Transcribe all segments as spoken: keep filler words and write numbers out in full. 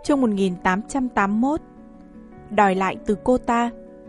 Chương một nghìn tám trăm tám mươi mốt. Đòi lại từ cô ta.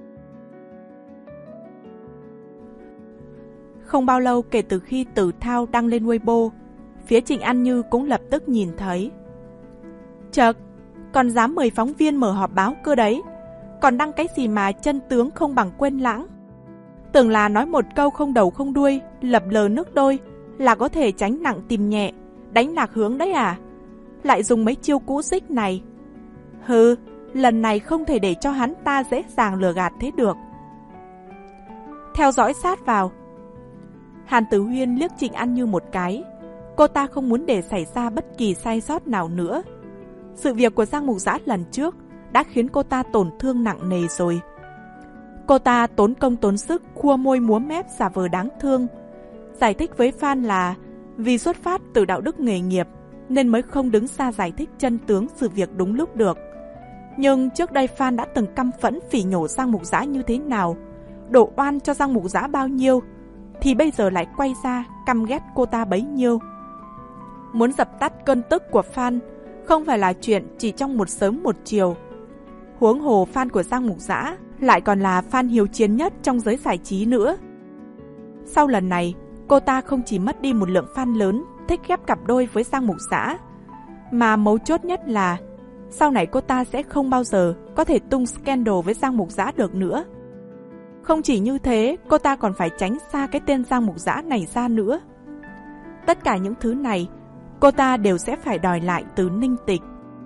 Không bao lâu kể từ khi Tử Thao đăng lên Weibo, phía Trịnh An Như cũng lập tức nhìn thấy. Chợt, còn dám mời phóng viên mở họp báo cơ đấy, còn đăng cái gì mà chân tướng không bằng quên lãng. Tưởng là nói một câu không đầu không đuôi, lập lờ nước đôi là có thể tránh nặng tìm nhẹ, đánh lạc hướng đấy à? Lại dùng mấy chiêu cũ xích này. Hừ, lần này không thể để cho hắn ta dễ dàng lừa gạt thế được. Theo dõi sát vào. Hàn Tử Huyên liếc Trịnh An Như một cái. Cô ta không muốn để xảy ra bất kỳ sai sót nào nữa. Sự việc của Giang Mục Giã lần trước đã khiến cô ta tổn thương nặng nề rồi. Cô ta tốn công tốn sức khua môi múa mép giả vờ đáng thương, giải thích với fan là vì xuất phát từ đạo đức nghề nghiệp nên mới không đứng ra giải thích chân tướng sự việc đúng lúc được. Nhưng trước đây fan đã từng căm phẫn phỉ nhổ Giang Mục Giã như thế nào, đổ oan cho Giang Mục Giã bao nhiêu, thì bây giờ lại quay ra căm ghét cô ta bấy nhiêu. Muốn dập tắt cơn tức của fan không phải là chuyện chỉ trong một sớm một chiều. Huống hồ fan của Giang Mục Giã lại còn là fan hiếu chiến nhất trong giới giải trí nữa. Sau lần này, cô ta không chỉ mất đi một lượng fan lớn thích ghép cặp đôi với Giang Mục Giã, mà mấu chốt nhất là sau này cô ta sẽ không bao giờ có thể tung scandal với Giang Mục Giã được nữa. Không chỉ như thế, cô ta còn phải tránh xa cái tên Giang Mục Giã này ra nữa. Tất cả những thứ này, cô ta đều sẽ phải đòi lại từ Ninh Tịch.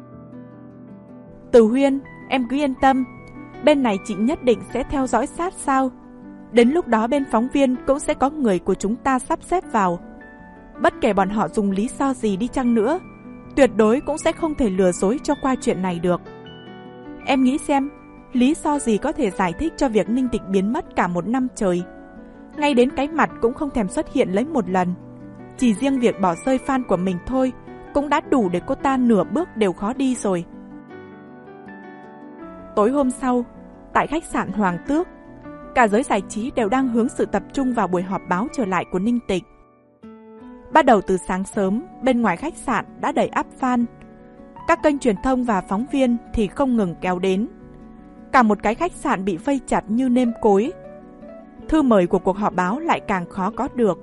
Tử Huyên, em cứ yên tâm, bên này chị nhất định sẽ theo dõi sát sao. Đến lúc đó bên phóng viên cũng sẽ có người của chúng ta sắp xếp vào. Bất kể bọn họ dùng lý do gì đi chăng nữa, tuyệt đối cũng sẽ không thể lừa dối cho qua chuyện này được. Em nghĩ xem, lý do gì có thể giải thích cho việc Ninh Tịch biến mất cả một năm trời. Ngay đến cái mặt cũng không thèm xuất hiện lấy một lần. Chỉ riêng việc bỏ rơi fan của mình thôi cũng đã đủ để cô ta nửa bước đều khó đi rồi. Tối hôm sau, tại khách sạn Hoàng Tước, cả giới giải trí đều đang hướng sự tập trung vào buổi họp báo trở lại của Ninh Tịch. Bắt đầu từ sáng sớm, bên ngoài khách sạn đã đầy ắp fan. Các kênh truyền thông và phóng viên thì không ngừng kéo đến. Cả một cái khách sạn bị vây chặt như nêm cối. Thư mời của cuộc họp báo lại càng khó có được.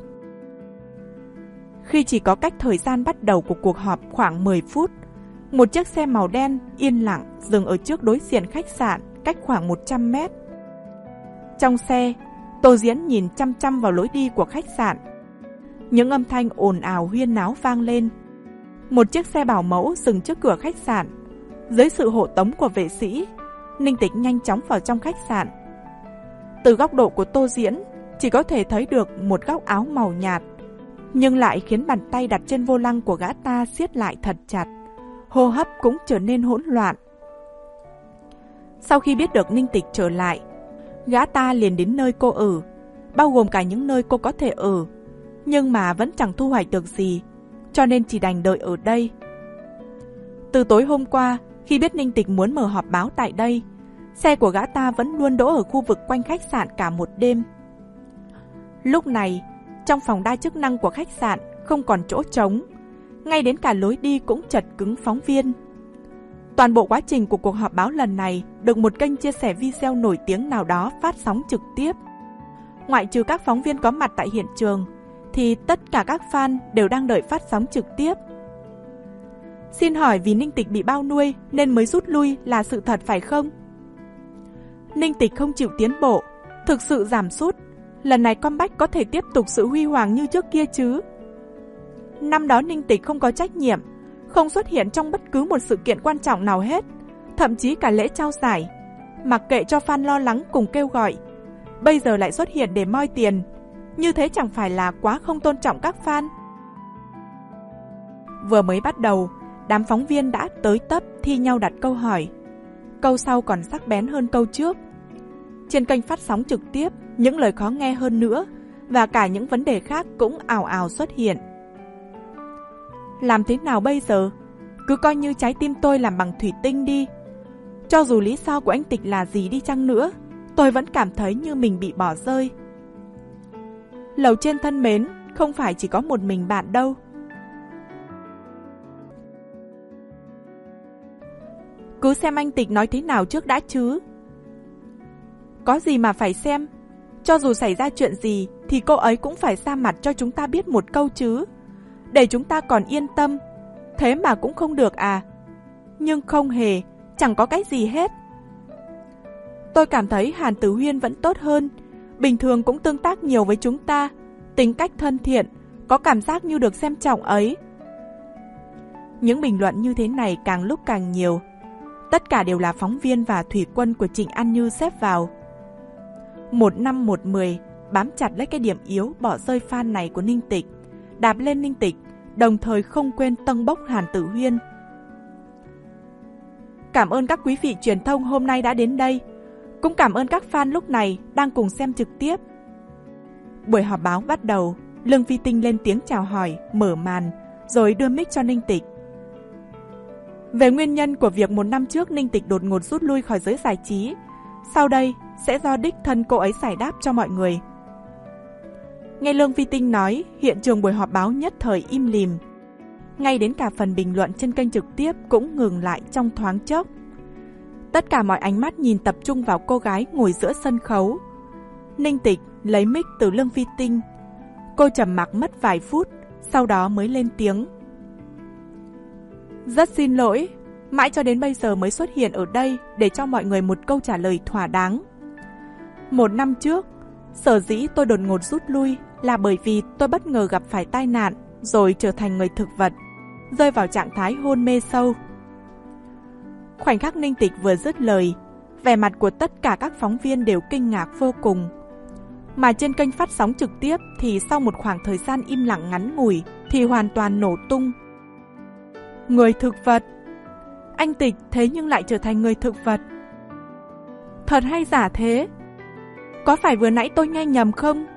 Khi chỉ có cách thời gian bắt đầu của cuộc họp khoảng mười phút, một chiếc xe màu đen yên lặng dừng ở trước đối diện khách sạn cách khoảng một trăm mét. Trong xe, Tô Diễn nhìn chăm chăm vào lối đi của khách sạn. Những âm thanh ồn ào huyên náo vang lên. Một chiếc xe bảo mẫu dừng trước cửa khách sạn. Dưới sự hộ tống của vệ sĩ, Ninh Tịch nhanh chóng vào trong khách sạn. Từ góc độ của Tô Diễn, chỉ có thể thấy được một góc áo màu nhạt, nhưng lại khiến bàn tay đặt trên vô lăng của gã ta siết lại thật chặt. Hô hấp cũng trở nên hỗn loạn. Sau khi biết được Ninh Tịch trở lại, gã ta liền đến nơi cô ở, bao gồm cả những nơi cô có thể ở, nhưng mà vẫn chẳng thu hoạch được gì, cho nên chỉ đành đợi ở đây. Từ tối hôm qua, khi biết Ninh Tịch muốn mở họp báo tại đây, xe của gã ta vẫn luôn đỗ ở khu vực quanh khách sạn cả một đêm. Lúc này, trong phòng đa chức năng của khách sạn không còn chỗ trống, ngay đến cả lối đi cũng chật cứng phóng viên. Toàn bộ quá trình của cuộc họp báo lần này được một kênh chia sẻ video nổi tiếng nào đó phát sóng trực tiếp. Ngoại trừ các phóng viên có mặt tại hiện trường, thì tất cả các fan đều đang đợi phát sóng trực tiếp. Xin hỏi vì Ninh Tịch bị bao nuôi nên mới rút lui là sự thật phải không? Ninh Tịch không chịu tiến bộ, thực sự giảm sút. Lần này comeback có thể tiếp tục sự huy hoàng như trước kia chứ? Năm đó Ninh Tịch không có trách nhiệm, không xuất hiện trong bất cứ một sự kiện quan trọng nào hết, thậm chí cả lễ trao giải, mặc kệ cho fan lo lắng cùng kêu gọi. Bây giờ lại xuất hiện để moi tiền, như thế chẳng phải là quá không tôn trọng các fan? Vừa mới bắt đầu, đám phóng viên đã tới tấp thi nhau đặt câu hỏi. Câu sau còn sắc bén hơn câu trước. Trên kênh phát sóng trực tiếp, những lời khó nghe hơn nữa và cả những vấn đề khác cũng ào ào xuất hiện. Làm thế nào bây giờ? Cứ coi như trái tim tôi làm bằng thủy tinh đi. Cho dù lý do của anh Tịch là gì đi chăng nữa, tôi vẫn cảm thấy như mình bị bỏ rơi. Lầu trên thân mến, không phải chỉ có một mình bạn đâu. Cứ xem anh Tịch nói thế nào trước đã chứ. Có gì mà phải xem. Cho dù xảy ra chuyện gì thì cô ấy cũng phải ra mặt cho chúng ta biết một câu chứ, để chúng ta còn yên tâm. Thế mà cũng không được à? Nhưng không hề, chẳng có cái gì hết. Tôi cảm thấy Hàn Tử Huyên vẫn tốt hơn. Bình thường cũng tương tác nhiều với chúng ta, tính cách thân thiện, có cảm giác như được xem trọng ấy. Những bình luận như thế này càng lúc càng nhiều. Tất cả đều là phóng viên và thủy quân của Trịnh An Như xếp vào. Một năm một mười, bám chặt lấy cái điểm yếu bỏ rơi fan này của Ninh Tịch, đạp lên Ninh Tịch, đồng thời không quên tâng bốc Hàn Tử Huyên. Cảm ơn các quý vị truyền thông hôm nay đã đến đây. Cũng cảm ơn các fan lúc này đang cùng xem trực tiếp. Buổi họp báo bắt đầu, Lương Phi Tinh lên tiếng chào hỏi, mở màn, rồi đưa mic cho Ninh Tịch. Về nguyên nhân của việc một năm trước Ninh Tịch đột ngột rút lui khỏi giới giải trí, sau đây sẽ do đích thân cô ấy giải đáp cho mọi người. Nghe Lương Phi Tinh nói, hiện trường buổi họp báo nhất thời im lìm. Ngay đến cả phần bình luận trên kênh trực tiếp cũng ngừng lại trong thoáng chốc. Tất cả mọi ánh mắt nhìn tập trung vào cô gái ngồi giữa sân khấu. Ninh Tịch lấy mic từ Lương Phi Tinh. Cô trầm mặc mất vài phút, sau đó mới lên tiếng. Rất xin lỗi, mãi cho đến bây giờ mới xuất hiện ở đây để cho mọi người một câu trả lời thỏa đáng. Một năm trước, sở dĩ tôi đột ngột rút lui là bởi vì tôi bất ngờ gặp phải tai nạn rồi trở thành người thực vật, rơi vào trạng thái hôn mê sâu. Khoảnh khắc Ninh Tịch vừa dứt lời, vẻ mặt của tất cả các phóng viên đều kinh ngạc vô cùng. Mà trên kênh phát sóng trực tiếp thì sau một khoảng thời gian im lặng ngắn ngủi thì hoàn toàn nổ tung. Người thực vật? Anh Tịch thế nhưng lại trở thành người thực vật? Thật hay giả thế? Có phải vừa nãy tôi nghe nhầm không?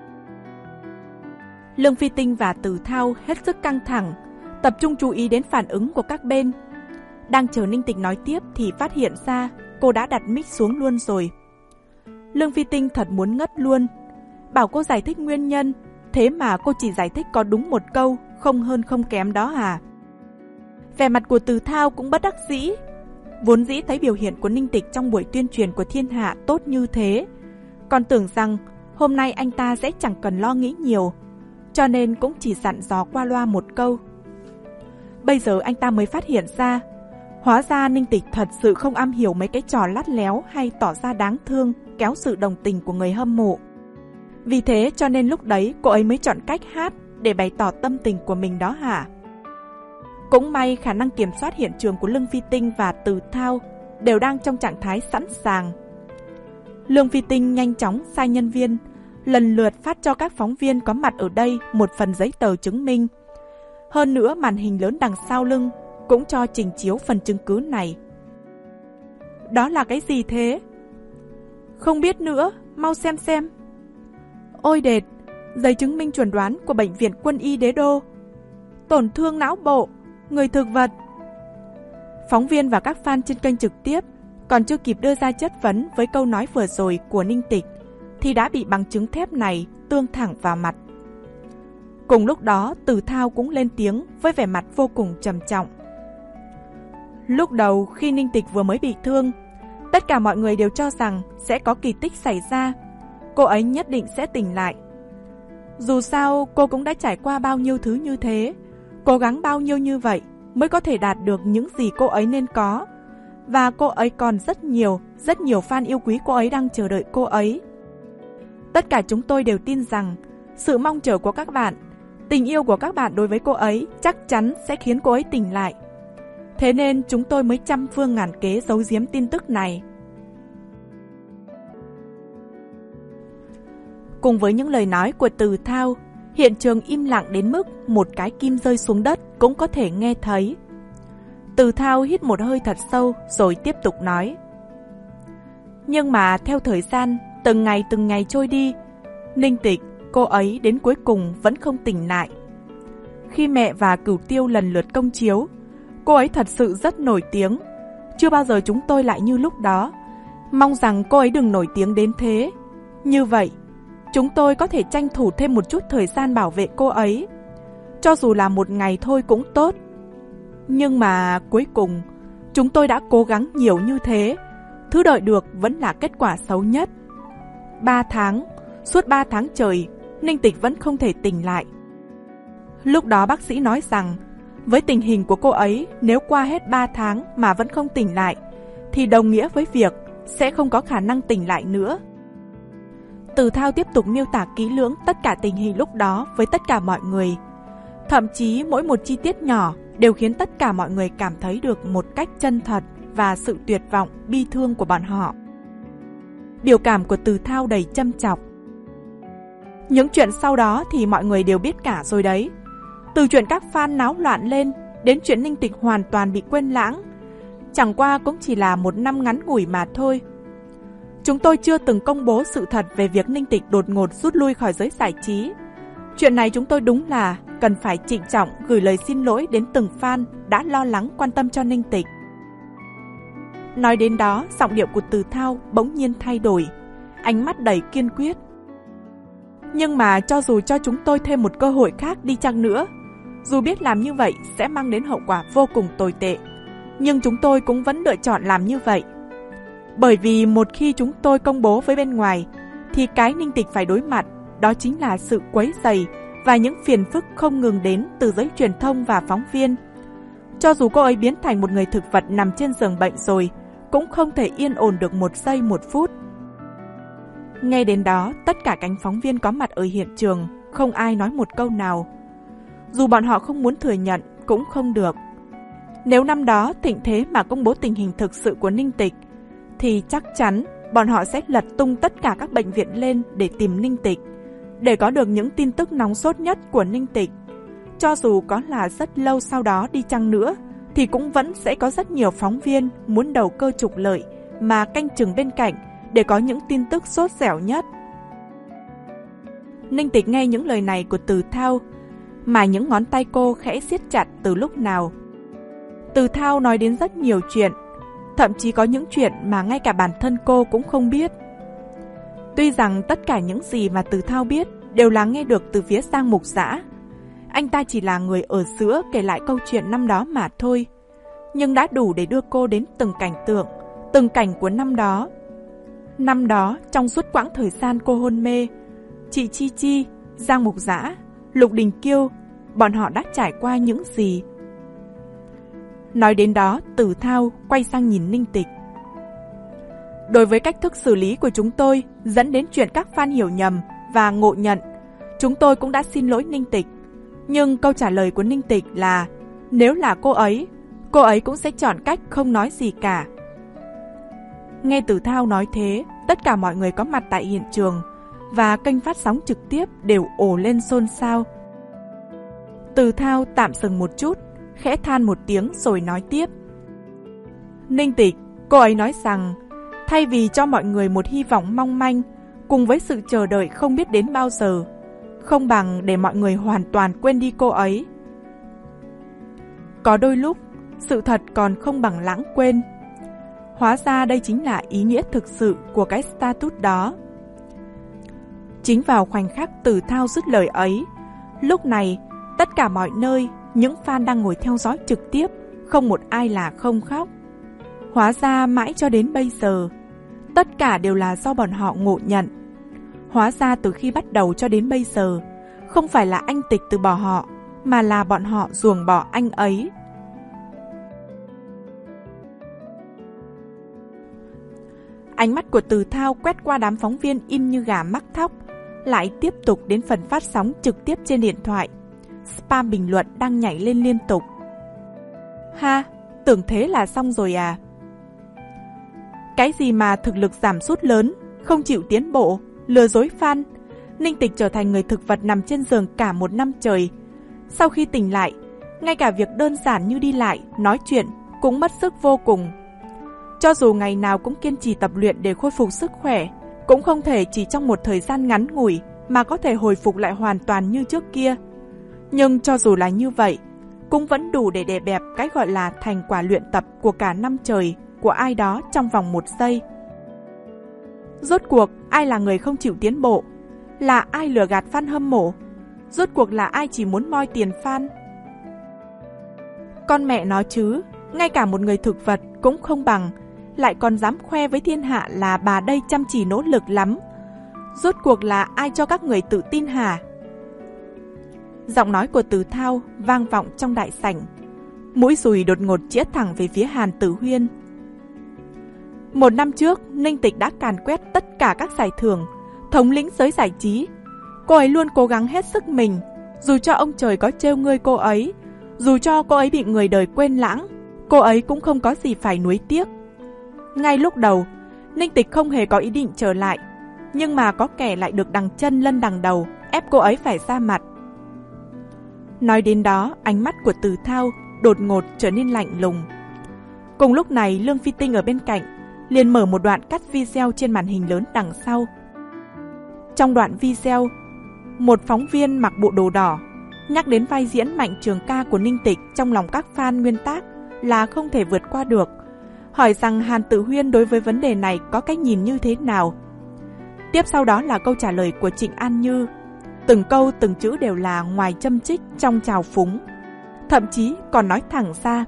Lương Phi Tinh và Từ Thao hết sức căng thẳng, tập trung chú ý đến phản ứng của các bên. Đang chờ Ninh Tịch nói tiếp thì phát hiện ra cô đã đặt mic xuống luôn rồi. Lương Phi Tinh thật muốn ngất luôn. Bảo cô giải thích nguyên nhân, thế mà cô chỉ giải thích có đúng một câu, không hơn không kém đó à? Vẻ mặt của Từ Thao cũng bất đắc dĩ. Vốn dĩ thấy biểu hiện của Ninh Tịch trong buổi tuyên truyền của Thiên Hạ tốt như thế, còn tưởng rằng hôm nay anh ta sẽ chẳng cần lo nghĩ nhiều, cho nên cũng chỉ dặn dò qua loa một câu. Bây giờ anh ta mới phát hiện ra, hóa ra Ninh Tịch thật sự không am hiểu mấy cái trò lắt léo hay tỏ ra đáng thương, kéo sự đồng tình của người hâm mộ. Vì thế cho nên lúc đấy cô ấy mới chọn cách hát để bày tỏ tâm tình của mình đó hả? Cũng may khả năng kiểm soát hiện trường của Lương Phi Tinh và Từ Thao đều đang trong trạng thái sẵn sàng. Lương Phi Tinh nhanh chóng sai nhân viên, lần lượt phát cho các phóng viên có mặt ở đây một phần giấy tờ chứng minh. Hơn nữa màn hình lớn đằng sau lưng cũng cho trình chiếu phần chứng cứ này. Đó là cái gì thế? Không biết nữa, mau xem xem. Ôi đệt, giấy chứng minh chuẩn đoán của Bệnh viện Quân y Đế Đô. Tổn thương não bộ, người thực vật. Phóng viên và các fan trên kênh trực tiếp còn chưa kịp đưa ra chất vấn với câu nói vừa rồi của Ninh Tịch thì đã bị bằng chứng thép này tương thẳng vào mặt. Cùng lúc đó, Từ Thao cũng lên tiếng với vẻ mặt vô cùng trầm trọng. Lúc đầu khi Ninh Tịch vừa mới bị thương, tất cả mọi người đều cho rằng sẽ có kỳ tích xảy ra. Cô ấy nhất định sẽ tỉnh lại. Dù sao cô cũng đã trải qua bao nhiêu thứ như thế, cố gắng bao nhiêu như vậy mới có thể đạt được những gì cô ấy nên có. Và cô ấy còn rất nhiều, rất nhiều fan yêu quý cô ấy đang chờ đợi cô ấy. Tất cả chúng tôi đều tin rằng sự mong chờ của các bạn, tình yêu của các bạn đối với cô ấy chắc chắn sẽ khiến cô ấy tỉnh lại. Thế nên chúng tôi mới trăm phương ngàn kế giấu giếm tin tức này. Cùng với những lời nói của Từ Thao, hiện trường im lặng đến mức một cái kim rơi xuống đất cũng có thể nghe thấy. Từ Thao hít một hơi thật sâu rồi tiếp tục nói. Nhưng mà theo thời gian, từng ngày từng ngày trôi đi, Ninh Tịch, cô ấy đến cuối cùng vẫn không tỉnh lại. Khi Mẹ và Cửu Tiêu lần lượt công chiếu, cô ấy thật sự rất nổi tiếng. Chưa bao giờ chúng tôi lại như lúc đó. Mong rằng cô ấy đừng nổi tiếng đến thế. Như vậy, chúng tôi có thể tranh thủ thêm một chút thời gian bảo vệ cô ấy. Cho dù là một ngày thôi cũng tốt. Nhưng mà cuối cùng, Chúng tôi đã cố gắng nhiều như thế, thứ đợi được vẫn là kết quả xấu nhất. Ba tháng, suốt ba tháng trời, Ninh Tịch vẫn không thể tỉnh lại. Lúc đó bác sĩ nói rằng, với tình hình của cô ấy, nếu qua hết ba tháng mà vẫn không tỉnh lại, thì đồng nghĩa với việc sẽ không có khả năng tỉnh lại nữa. Từ Thao tiếp tục miêu tả kỹ lưỡng tất cả tình hình lúc đó với tất cả mọi người. Thậm chí mỗi một chi tiết nhỏ đều khiến tất cả mọi người cảm thấy được một cách chân thật và sự tuyệt vọng, bi thương của bọn họ. Biểu cảm của Từ Thao đầy châm chọc. Những chuyện sau đó thì mọi người đều biết cả rồi đấy. Từ chuyện các fan náo loạn lên đến chuyện Ninh Tịch hoàn toàn bị quên lãng. Chẳng qua cũng chỉ là một năm ngắn ngủi mà thôi. Chúng tôi chưa từng công bố sự thật về việc Ninh Tịch đột ngột rút lui khỏi giới giải trí. Chuyện này chúng tôi đúng là cần phải trịnh trọng gửi lời xin lỗi đến từng fan đã lo lắng quan tâm cho Ninh Tịch. Nói đến đó, giọng điệu của Từ Thao bỗng nhiên thay đổi, ánh mắt đầy kiên quyết. Nhưng mà cho dù cho chúng tôi thêm một cơ hội khác đi chăng nữa, dù biết làm như vậy sẽ mang đến hậu quả vô cùng tồi tệ, nhưng chúng tôi cũng vẫn lựa chọn làm như vậy. Bởi vì một khi chúng tôi công bố với bên ngoài, thì cái Ninh Tịch phải đối mặt, đó chính là sự quấy rầy và những phiền phức không ngừng đến từ giới truyền thông và phóng viên. Cho dù cô ấy biến thành một người thực vật nằm trên giường bệnh rồi, cũng không thể yên ổn được một giây một phút. Ngay đến đó, tất cả cánh phóng viên có mặt ở hiện trường, không ai nói một câu nào. Dù bọn họ không muốn thừa nhận, cũng không được. Nếu năm đó thịnh thế mà công bố tình hình thực sự của Ninh Tịch, thì chắc chắn bọn họ sẽ lật tung tất cả các bệnh viện lên để tìm Ninh Tịch, để có được những tin tức nóng sốt nhất của Ninh Tịch. Cho dù có là rất lâu sau đó đi chăng nữa, thì cũng vẫn sẽ có rất nhiều phóng viên muốn đầu cơ trục lợi mà canh chừng bên cạnh để có những tin tức sốt dẻo nhất. Ninh Tịch nghe những lời này của Từ Thao, mà những ngón tay cô khẽ siết chặt từ lúc nào. Từ Thao nói đến rất nhiều chuyện, thậm chí có những chuyện mà ngay cả bản thân cô cũng không biết. Tuy rằng tất cả những gì mà Từ Thao biết đều là nghe được từ phía Giang Mục Dã. Anh ta chỉ là người ở giữa kể lại câu chuyện năm đó mà thôi, nhưng đã đủ để đưa cô đến từng cảnh tượng, từng cảnh của năm đó. Năm đó, trong suốt quãng thời gian cô hôn mê, chị Chi Chi, Giang Mục Dã, Lục Đình Kiêu, bọn họ đã trải qua những gì? Nói đến đó, Từ Thao quay sang nhìn Ninh Tịch. Đối với cách thức xử lý của chúng tôi dẫn đến chuyện các fan hiểu nhầm và ngộ nhận, chúng tôi cũng đã xin lỗi Ninh Tịch. Nhưng câu trả lời của Ninh Tịch là nếu là cô ấy, cô ấy cũng sẽ chọn cách không nói gì cả. Nghe Từ Thao nói thế, tất cả mọi người có mặt tại hiện trường và kênh phát sóng trực tiếp đều ồ lên xôn xao. Từ Thao tạm dừng một chút, khẽ than một tiếng rồi nói tiếp. Ninh Tịch, cô ấy nói rằng thay vì cho mọi người một hy vọng mong manh cùng với sự chờ đợi không biết đến bao giờ, không bằng để mọi người hoàn toàn quên đi cô ấy. Có đôi lúc, sự thật còn không bằng lãng quên. Hóa ra đây chính là ý nghĩa thực sự của cái status đó. Chính vào khoảnh khắc Từ Thao dứt lời ấy, lúc này, tất cả mọi nơi, những fan đang ngồi theo dõi trực tiếp, không một ai là không khóc. Hóa ra mãi cho đến bây giờ, tất cả đều là do bọn họ ngộ nhận. Hóa ra từ khi bắt đầu cho đến bây giờ, không phải là anh Tịch từ bỏ họ, mà là bọn họ ruồng bỏ anh ấy. Ánh mắt của Từ Thao quét qua đám phóng viên im như gà mắc thóc, lại tiếp tục đến phần phát sóng trực tiếp trên điện thoại. Spam bình luận đang nhảy lên liên tục. Ha, tưởng thế là xong rồi à? Cái gì mà thực lực giảm sút lớn, không chịu tiến bộ, lừa dối fan, Ninh Tịch trở thành người thực vật nằm trên giường cả một năm trời. Sau khi tỉnh lại, ngay cả việc đơn giản như đi lại, nói chuyện cũng mất sức vô cùng. Cho dù ngày nào cũng kiên trì tập luyện để khôi phục sức khỏe, cũng không thể chỉ trong một thời gian ngắn ngủi mà có thể hồi phục lại hoàn toàn như trước kia. Nhưng cho dù là như vậy, cũng vẫn đủ để đè bẹp cái gọi là thành quả luyện tập của cả năm trời của ai đó trong vòng một giây. Rốt cuộc, ai là người không chịu tiến bộ? Là ai lừa gạt fan hâm mộ? Rốt cuộc là ai chỉ muốn moi tiền fan? Con mẹ nó chứ, ngay cả một người thực vật cũng không bằng, lại còn dám khoe với thiên hạ là bà đây chăm chỉ nỗ lực lắm. Rốt cuộc là ai cho các người tự tin hả? Giọng nói của Từ Thao vang vọng trong đại sảnh. Mũi dùi đột ngột chĩa thẳng về phía Hàn Tử Huyên. Một năm trước, Ninh Tịch đã càn quét tất cả các giải thưởng, thống lĩnh giới giải trí. Cô ấy luôn cố gắng hết sức mình, dù cho ông trời có trêu ngươi cô ấy, dù cho cô ấy bị người đời quên lãng, cô ấy cũng không có gì phải nuối tiếc. Ngay lúc đầu, Ninh Tịch không hề có ý định trở lại, nhưng mà có kẻ lại được đằng chân lân đằng đầu, ép cô ấy phải ra mặt. Nói đến đó, ánh mắt của Từ Thao đột ngột trở nên lạnh lùng. Cùng lúc này, Lương Phi Tinh ở bên cạnh liền mở một đoạn cắt video trên màn hình lớn đằng sau. Trong đoạn video, một phóng viên mặc bộ đồ đỏ nhắc đến vai diễn Mạnh Trường Ca của Ninh Tịch trong lòng các fan nguyên tác là không thể vượt qua được, hỏi rằng Hàn Tử Huyên đối với vấn đề này có cách nhìn như thế nào. Tiếp sau đó là câu trả lời của Trịnh An Như, từng câu từng chữ đều là ngoài châm chích trong trào phúng, thậm chí còn nói thẳng ra.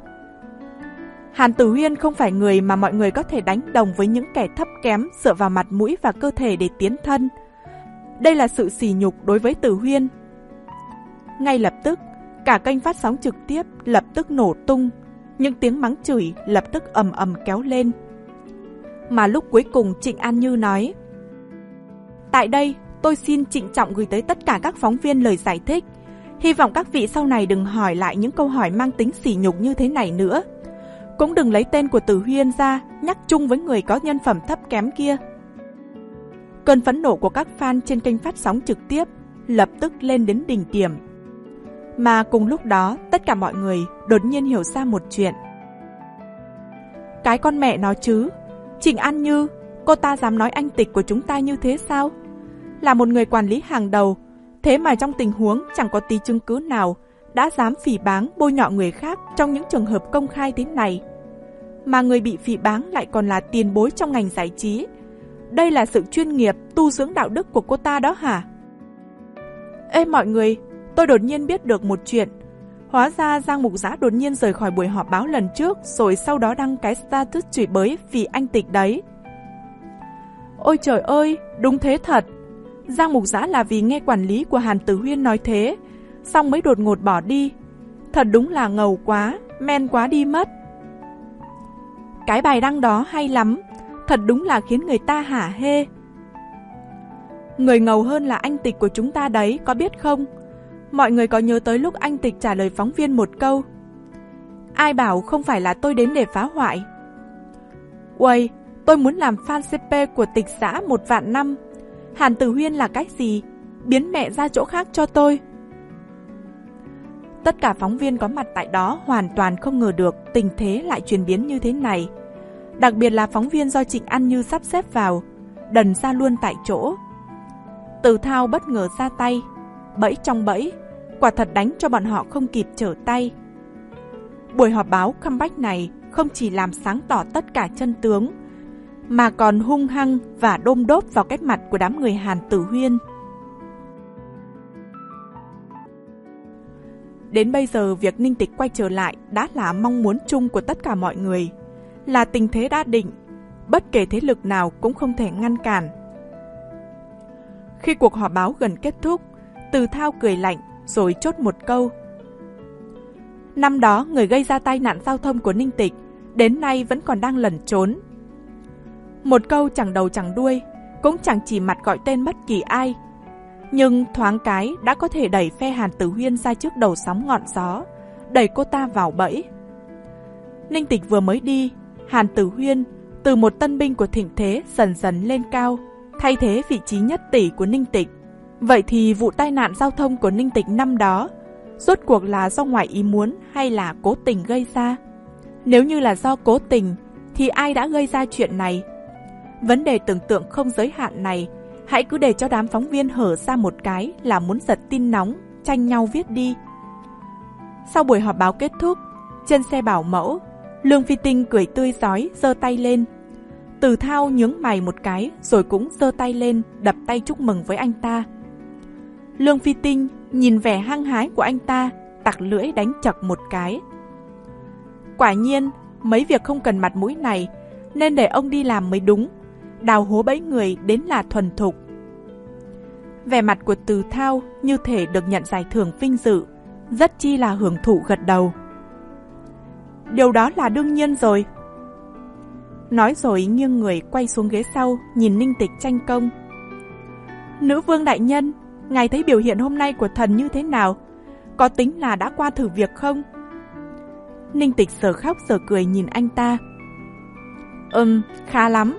Hàn Tử Huyên không phải người mà mọi người có thể đánh đồng với những kẻ thấp kém dựa vào mặt mũi và cơ thể để tiến thân. Đây là sự sỉ nhục đối với Tử Huyên. Ngay lập tức, cả kênh phát sóng trực tiếp lập tức nổ tung, những tiếng mắng chửi lập tức ầm ầm kéo lên. Mà lúc cuối cùng Trịnh An Như nói: tại đây, tôi xin trịnh trọng gửi tới tất cả các phóng viên lời giải thích. Hy vọng các vị sau này đừng hỏi lại những câu hỏi mang tính sỉ nhục như thế này nữa. Cũng đừng lấy tên của Tử Huyên ra nhắc chung với người có nhân phẩm thấp kém kia. Cơn phẫn nộ của các fan trên kênh phát sóng trực tiếp lập tức lên đến đỉnh điểm. Mà cùng lúc đó, tất cả mọi người đột nhiên hiểu ra một chuyện. Cái con mẹ nó chứ, Trịnh An Như, cô ta dám nói anh Tịch của chúng ta như thế sao? Là một người quản lý hàng đầu, thế mà trong tình huống chẳng có tí chứng cứ nào đã dám phỉ báng bôi nhọ người khác trong những trường hợp công khai thế này. Mà người bị phỉ báng lại còn là tiền bối trong ngành giải trí. Đây là sự chuyên nghiệp, tu dưỡng đạo đức của cô ta đó hả? Ê mọi người, tôi đột nhiên biết được một chuyện. Hóa ra Giang Mục Giã đột nhiên rời khỏi buổi họp báo lần trước, rồi sau đó đăng cái status chửi bới vì anh Tịch đấy. Ôi trời ơi, đúng thế thật. Giang Mục Giã là vì nghe quản lý của Hàn Tử Huyên nói thế, xong mới đột ngột bỏ đi. Thật đúng là ngầu quá, men quá đi mất. Cái bài đăng đó hay lắm, thật đúng là khiến người ta hả hê. Người ngầu hơn là anh Tịch của chúng ta đấy, có biết không? Mọi người có nhớ tới lúc anh Tịch trả lời phóng viên một câu: ai bảo không phải là tôi đến để phá hoại. Uầy, tôi muốn làm fan xê pê của Tịch xã một vạn năm. Hàn Tử Huyên là cái gì? Biến mẹ ra chỗ khác cho tôi. Tất cả phóng viên có mặt tại đó hoàn toàn không ngờ được tình thế lại chuyển biến như thế này. Đặc biệt là phóng viên do Trịnh An Như sắp xếp vào, đần ra luôn tại chỗ. Từ Thao bất ngờ ra tay, bẫy trong bẫy, quả thật đánh cho bọn họ không kịp trở tay. Buổi họp báo comeback này không chỉ làm sáng tỏ tất cả chân tướng, mà còn hung hăng và đôm đốp vào cái mặt của đám người Hàn Tử Huyên. Đến bây giờ, việc Ninh Tịch quay trở lại đã là mong muốn chung của tất cả mọi người, là tình thế đã định, bất kể thế lực nào cũng không thể ngăn cản. Khi cuộc họp báo gần kết thúc, Từ Thao cười lạnh rồi chốt một câu: năm đó người gây ra tai nạn giao thông của Ninh Tịch đến nay vẫn còn đang lẩn trốn. Một câu chẳng đầu chẳng đuôi, cũng chẳng chỉ mặt gọi tên bất kỳ ai, nhưng thoáng cái đã có thể đẩy phe Hàn Tử Huyên ra trước đầu sóng ngọn gió, đẩy cô ta vào bẫy. Ninh Tịch vừa mới đi, Hàn Tử Huyên từ một tân binh của thịnh thế dần dần lên cao, thay thế vị trí nhất tỷ của Ninh Tịch. Vậy thì vụ tai nạn giao thông của Ninh Tịch năm đó rốt cuộc là do ngoại ý muốn hay là cố tình gây ra? Nếu như là do cố tình thì ai đã gây ra chuyện này? Vấn đề tưởng tượng không giới hạn này hãy cứ để cho đám phóng viên hở ra một cái là muốn giật tin nóng, tranh nhau viết đi. Sau buổi họp báo kết thúc, trên xe bảo mẫu, Lương Phi Tinh cười tươi rói giơ tay lên. Từ Thao nhướng mày một cái rồi cũng giơ tay lên đập tay chúc mừng với anh ta. Lương Phi Tinh nhìn vẻ hăng hái của anh ta, tặc lưỡi đánh chậc một cái. Quả nhiên, mấy việc không cần mặt mũi này nên để ông đi làm mới đúng. Đào hố bẫy người đến là thuần thục. Vẻ mặt của Từ Thao như thể được nhận giải thưởng vinh dự, rất chi là hưởng thụ gật đầu. Điều đó là đương nhiên rồi. Nói rồi nghiêng người quay xuống ghế sau, nhìn Ninh Tịch tranh công. Nữ vương đại nhân, ngài thấy biểu hiện hôm nay của thần như thế nào? Có tính là đã qua thử việc không? Ninh Tịch giờ khóc giờ cười nhìn anh ta. Ừm, khá lắm.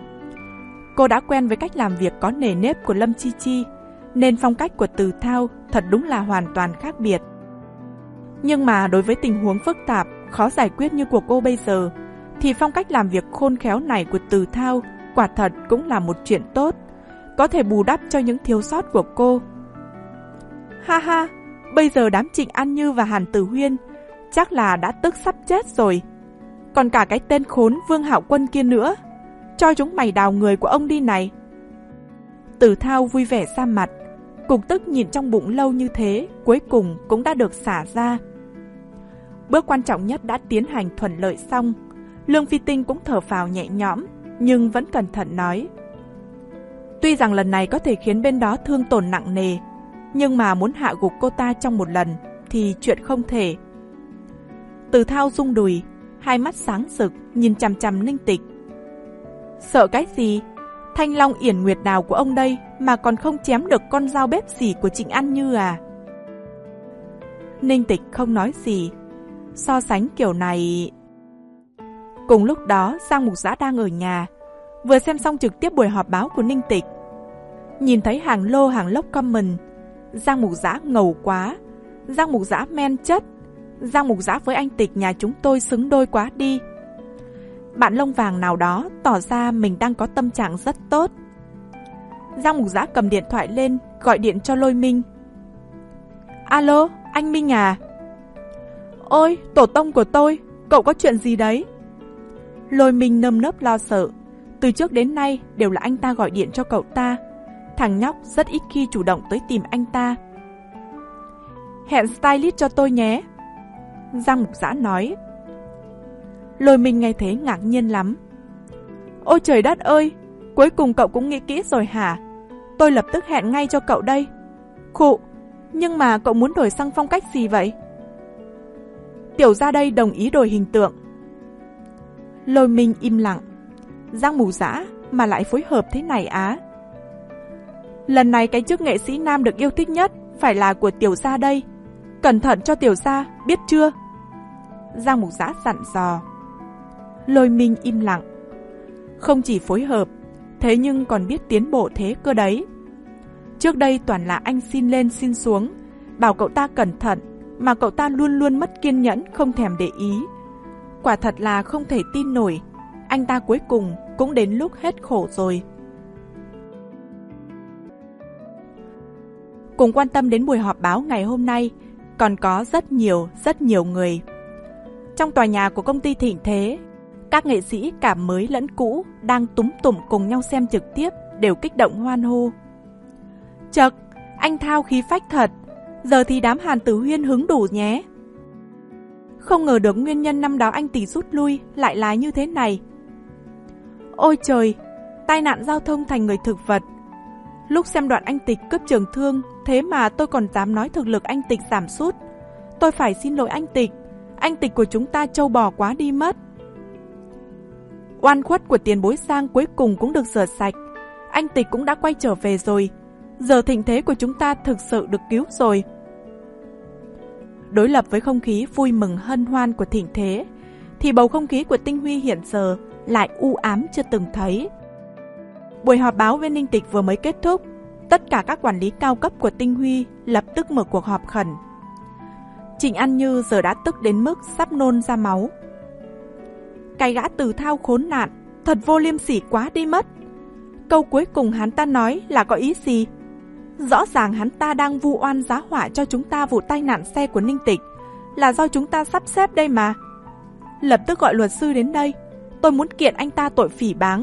Cô đã quen với cách làm việc có nề nếp của Lâm Chi Chi, nên phong cách của Từ Thao thật đúng là hoàn toàn khác biệt. Nhưng mà đối với tình huống phức tạp, khó giải quyết như của cô bây giờ, thì phong cách làm việc khôn khéo này của Từ Thao quả thật cũng là một chuyện tốt, có thể bù đắp cho những thiếu sót của cô. Ha ha, bây giờ đám Trịnh An Như và Hàn Tử Huyên chắc là đã tức sắp chết rồi. Còn cả cái tên khốn Vương Hạo Quân kia nữa, cho chúng mày đào người của ông đi này. Từ Thao vui vẻ ra mặt, cục tức nhìn trong bụng lâu như thế, cuối cùng cũng đã được xả ra. Bước quan trọng nhất đã tiến hành thuận lợi xong, Lương Phi Tinh cũng thở phào nhẹ nhõm, nhưng vẫn cẩn thận nói. Tuy rằng lần này có thể khiến bên đó thương tổn nặng nề, nhưng mà muốn hạ gục cô ta trong một lần thì chuyện không thể. Từ Thao rung đùi, hai mắt sáng rực nhìn chằm chằm Ninh Tịch. Sợ cái gì? Thanh Long Yển Nguyệt nào của ông đây mà còn không chém được con dao bếp xỉ của Trịnh An Như à? Ninh Tịch không nói gì. So sánh kiểu này... Cùng lúc đó, Giang Mục Giã đang ở nhà, vừa xem xong trực tiếp buổi họp báo của Ninh Tịch. Nhìn thấy hàng lô hàng lốc comment, Giang Mục Giã ngầu quá, Giang Mục Giã men chất, Giang Mục Giã với anh Tịch nhà chúng tôi xứng đôi quá đi. Bạn lông vàng nào đó tỏ ra mình đang có tâm trạng rất tốt. Giang Mục Giã cầm điện thoại lên, gọi điện cho Lôi Minh. Alo, anh Minh à? Ôi, tổ tông của tôi, cậu có chuyện gì đấy? Lôi Minh nơm nớp lo sợ. Từ trước đến nay đều là anh ta gọi điện cho cậu ta. Thằng nhóc rất ít khi chủ động tới tìm anh ta. Hẹn stylist cho tôi nhé, Giang Mục Giã nói. Lôi Minh nghe thế ngạc nhiên lắm. Ôi trời đất ơi, cuối cùng cậu cũng nghĩ kỹ rồi hả? Tôi lập tức hẹn ngay cho cậu đây. Khụ, nhưng mà cậu muốn đổi sang phong cách gì vậy? Tiểu ra đây đồng ý đổi hình tượng. Lôi Minh im lặng. Giang Mục Giã mà lại phối hợp thế này á? Lần này cái chức nghệ sĩ nam được yêu thích nhất phải là của Tiểu gia đây. Cẩn thận cho Tiểu gia, biết chưa? Giang Mục Giã dặn dò. Lôi Minh im lặng. Không chỉ phối hợp, thế nhưng còn biết tiến bộ thế cơ đấy. Trước đây toàn là anh xin lên xin xuống, bảo cậu ta cẩn thận, mà cậu ta luôn luôn mất kiên nhẫn, không thèm để ý. Quả thật là không thể tin nổi, anh ta cuối cùng cũng đến lúc hết khổ rồi. Cùng quan tâm đến buổi họp báo ngày hôm nay, còn có rất nhiều, rất nhiều người. Trong tòa nhà của công ty Thịnh Thế, các nghệ sĩ cả mới lẫn cũ đang túm tụm cùng nhau xem trực tiếp đều kích động hoan hô. Chậc, anh Thao khí phách thật, giờ thì đám Hàn Tử Huyên hứng đủ nhé. Không ngờ được nguyên nhân năm đó anh tỷ rút lui lại là như thế này. Ôi trời, tai nạn giao thông thành người thực vật. Lúc xem đoạn anh Tịch cướp trường thương, thế mà tôi còn dám nói thực lực anh Tịch giảm sút. Tôi phải xin lỗi anh Tịch, anh Tịch của chúng ta trâu bò quá đi mất. Oan khuất của tiền bối Giang cuối cùng cũng được rửa sạch. Anh Tịch cũng đã quay trở về rồi. Giờ Thịnh Thế của chúng ta thực sự được cứu rồi. Đối lập với không khí vui mừng hân hoan của Thịnh Thế, thì bầu không khí của Tinh Huy hiện giờ lại u ám chưa từng thấy. Buổi họp báo với Ninh Tịch vừa mới kết thúc, tất cả các quản lý cao cấp của Tinh Huy lập tức mở cuộc họp khẩn. Trịnh An Như giờ đã tức đến mức sắp nôn ra máu. Cái gã Từ Thao khốn nạn, thật vô liêm sỉ quá đi mất. Câu cuối cùng hắn ta nói là có ý gì? Rõ ràng hắn ta đang vu oan giá họa cho chúng ta vụ tai nạn xe của Ninh Tịch, là do chúng ta sắp xếp đây mà. Lập tức gọi luật sư đến đây, tôi muốn kiện anh ta tội phỉ báng.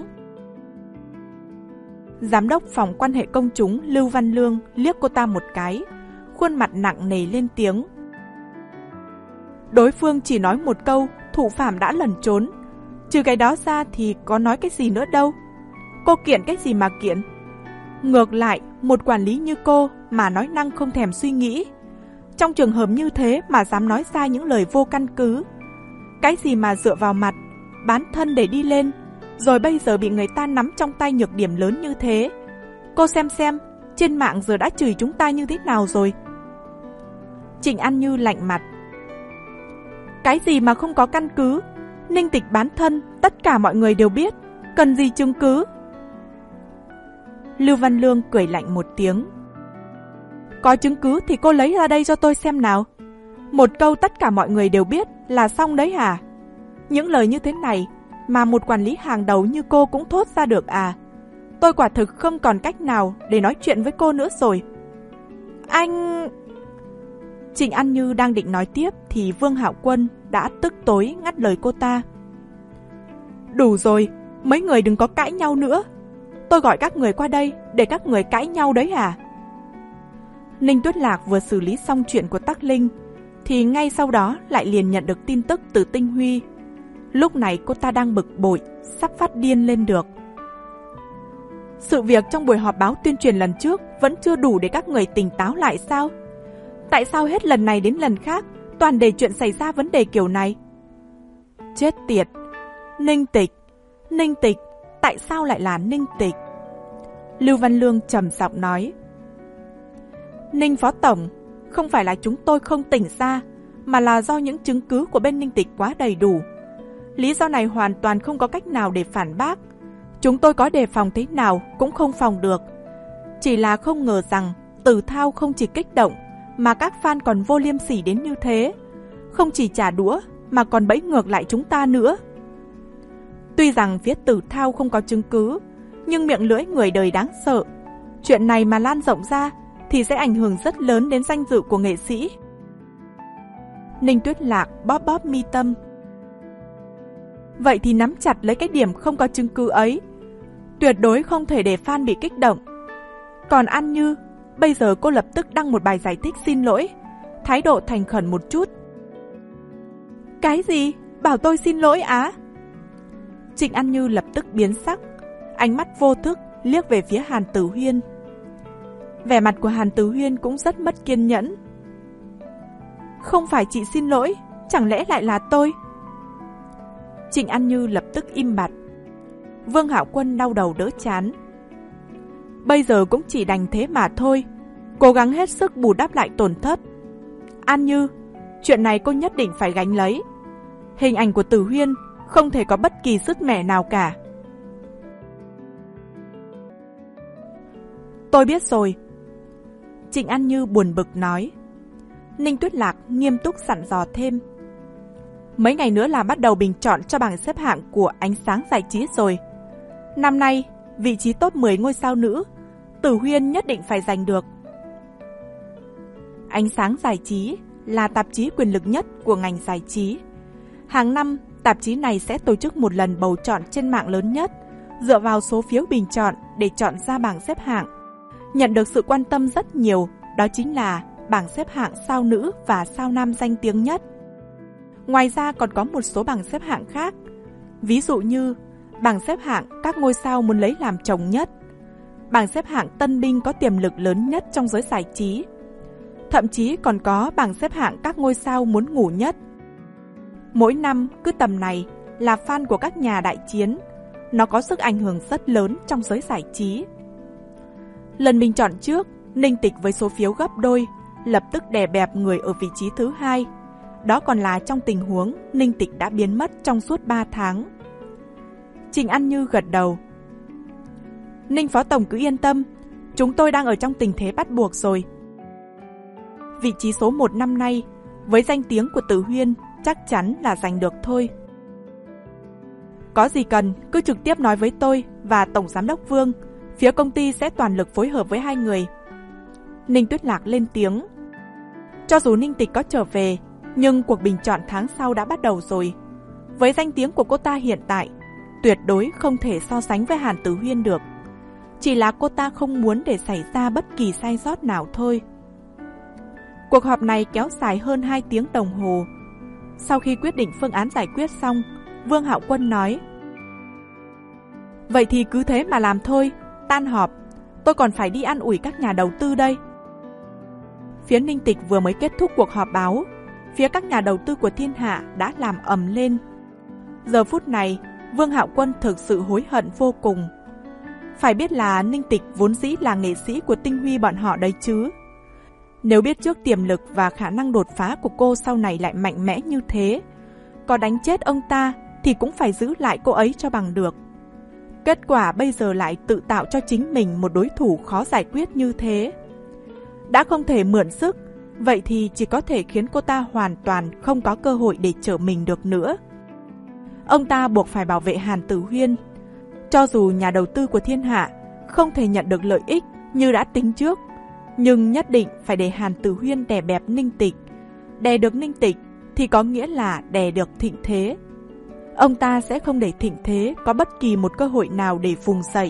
Giám đốc phòng quan hệ công chúng Lưu Văn Lương liếc cô ta một cái, khuôn mặt nặng nề lên tiếng. Đối phương chỉ nói một câu thủ phạm đã lẩn trốn. Trừ cái đó ra thì có nói cái gì nữa đâu. Cô kiện cái gì mà kiện? Ngược lại, một quản lý như cô mà nói năng không thèm suy nghĩ. Trong trường hợp như thế mà dám nói ra những lời vô căn cứ. Cái gì mà dựa vào mặt, bán thân để đi lên, rồi bây giờ bị người ta nắm trong tay nhược điểm lớn như thế. Cô xem xem, trên mạng giờ đã chửi chúng ta như thế nào rồi. Trịnh An Như lạnh mặt. Cái gì mà không có căn cứ? Ninh Tịch bán thân, tất cả mọi người đều biết. Cần gì chứng cứ? Lưu Văn Lương cười lạnh một tiếng. Có chứng cứ thì cô lấy ra đây cho tôi xem nào. Một câu tất cả mọi người đều biết là xong đấy hả? Những lời như thế này mà một quản lý hàng đầu như cô cũng thốt ra được à? Tôi quả thực không còn cách nào để nói chuyện với cô nữa rồi. Anh... Trịnh An Như đang định nói tiếp thì Vương Hạo Quân đã tức tối ngắt lời cô ta. Đủ rồi, mấy người đừng có cãi nhau nữa. Tôi gọi các người qua đây để các người cãi nhau đấy à? Ninh Tuyết Lạc vừa xử lý xong chuyện của Tắc Linh thì ngay sau đó lại liền nhận được tin tức từ Tinh Huy. Lúc này cô ta đang bực bội, sắp phát điên lên được. Sự việc trong buổi họp báo tuyên truyền lần trước vẫn chưa đủ để các người tỉnh táo lại sao? Tại sao hết lần này đến lần khác toàn để chuyện xảy ra vấn đề kiểu này? Chết tiệt! Ninh Tịch! Ninh Tịch! Tại sao lại là Ninh Tịch? Lưu Văn Lương trầm giọng nói. Ninh Phó Tổng, không phải là chúng tôi không tỉnh ra, mà là do những chứng cứ của bên Ninh Tịch quá đầy đủ. Lý do này hoàn toàn không có cách nào để phản bác. Chúng tôi có đề phòng thế nào cũng không phòng được. Chỉ là không ngờ rằng Tử Thao không chỉ kích động, mà các fan còn vô liêm sỉ đến như thế. Không chỉ trả đũa, mà còn bẫy ngược lại chúng ta nữa. Tuy rằng phía Tử Thao không có chứng cứ, nhưng miệng lưỡi người đời đáng sợ. Chuyện này mà lan rộng ra thì sẽ ảnh hưởng rất lớn đến danh dự của nghệ sĩ. Ninh Tuyết Lạc bóp bóp mi tâm. Vậy thì nắm chặt lấy cái điểm không có chứng cứ ấy. Tuyệt đối không thể để fan bị kích động. Còn An Như, bây giờ cô lập tức đăng một bài giải thích xin lỗi, thái độ thành khẩn một chút. Cái gì? Bảo tôi xin lỗi á? Trịnh An Như lập tức biến sắc, ánh mắt vô thức liếc về phía Hàn Tử Huyên. Vẻ mặt của Hàn Tử Huyên cũng rất mất kiên nhẫn. Không phải chị xin lỗi, chẳng lẽ lại là tôi? Trịnh An Như lập tức im bặt. Vương Hạo Quân đau đầu đỡ chán. Bây giờ cũng chỉ đành thế mà thôi, cố gắng hết sức bù đắp lại tổn thất. An Như, chuyện này cô nhất định phải gánh lấy. Hình ảnh của Tử Huyên không thể có bất kỳ sứt mẻ nào cả. Tôi biết rồi. Trịnh An Như buồn bực nói. Ninh Tuyết Lạc nghiêm túc dặn dò thêm. Mấy ngày nữa là bắt đầu bình chọn cho bảng xếp hạng của Ánh Sáng Giải Trí rồi. Năm nay, vị trí top mười ngôi sao nữ, Tử Huyên nhất định phải giành được. Ánh Sáng Giải Trí là tạp chí quyền lực nhất của ngành giải trí. Hàng năm, tạp chí này sẽ tổ chức một lần bầu chọn trên mạng lớn nhất, dựa vào số phiếu bình chọn để chọn ra bảng xếp hạng. Nhận được sự quan tâm rất nhiều, đó chính là bảng xếp hạng sao nữ và sao nam danh tiếng nhất. Ngoài ra còn có một số bảng xếp hạng khác, ví dụ như bảng xếp hạng các ngôi sao muốn lấy làm chồng nhất, bảng xếp hạng tân binh có tiềm lực lớn nhất trong giới giải trí, thậm chí còn có bảng xếp hạng các ngôi sao muốn ngủ nhất. Mỗi năm cứ tầm này là fan của các nhà đại chiến, nó có sức ảnh hưởng rất lớn trong giới giải trí. Lần bình chọn trước, Ninh Tịch với số phiếu gấp đôi, lập tức đè bẹp người ở vị trí thứ hai. Đó còn là trong tình huống Ninh Tịch đã biến mất trong suốt ba tháng. Trịnh An Như gật đầu. Ninh Phó Tổng cứ yên tâm, chúng tôi đang ở trong tình thế bắt buộc rồi. Vị trí số một năm nay, với danh tiếng của Tử Huyên, chắc chắn là giành được thôi. Có gì cần, cứ trực tiếp nói với tôi và Tổng Giám đốc Vương, phía công ty sẽ toàn lực phối hợp với hai người. Ninh Tuyết Lạc lên tiếng. Cho dù Ninh Tịch có trở về, nhưng cuộc bình chọn tháng sau đã bắt đầu rồi. Với danh tiếng của cô ta hiện tại, tuyệt đối không thể so sánh với Hàn Tử Huyên được. Chỉ là cô ta không muốn để xảy ra bất kỳ sai sót nào thôi. Cuộc họp này kéo dài hơn hai tiếng đồng hồ. Sau khi quyết định phương án giải quyết xong, Vương Hạo Quân nói: Vậy thì cứ thế mà làm thôi, tan họp, tôi còn phải đi an ủi các nhà đầu tư đây. Phía Ninh Tịch vừa mới kết thúc cuộc họp báo, phía các nhà đầu tư của Thiên Hạ đã làm ầm lên. Giờ phút này, Vương Hạo Quân thực sự hối hận vô cùng. Phải biết là Ninh Tịch vốn dĩ là nghệ sĩ của Tinh Huy bọn họ đấy chứ. Nếu biết trước tiềm lực và khả năng đột phá của cô sau này lại mạnh mẽ như thế, có đánh chết ông ta thì cũng phải giữ lại cô ấy cho bằng được. Kết quả bây giờ lại tự tạo cho chính mình một đối thủ khó giải quyết như thế. Đã không thể mượn sức, vậy thì chỉ có thể khiến cô ta hoàn toàn không có cơ hội để trở mình được nữa. Ông ta buộc phải bảo vệ Hàn Tử Huyên. Cho dù nhà đầu tư của Thiên Hạ không thể nhận được lợi ích như đã tính trước, nhưng nhất định phải để Hàn Tử Huyên đè bẹp Ninh Tịch. Đè được Ninh Tịch thì có nghĩa là đè được Thịnh Thế. Ông ta sẽ không để Thịnh Thế có bất kỳ một cơ hội nào để vùng dậy.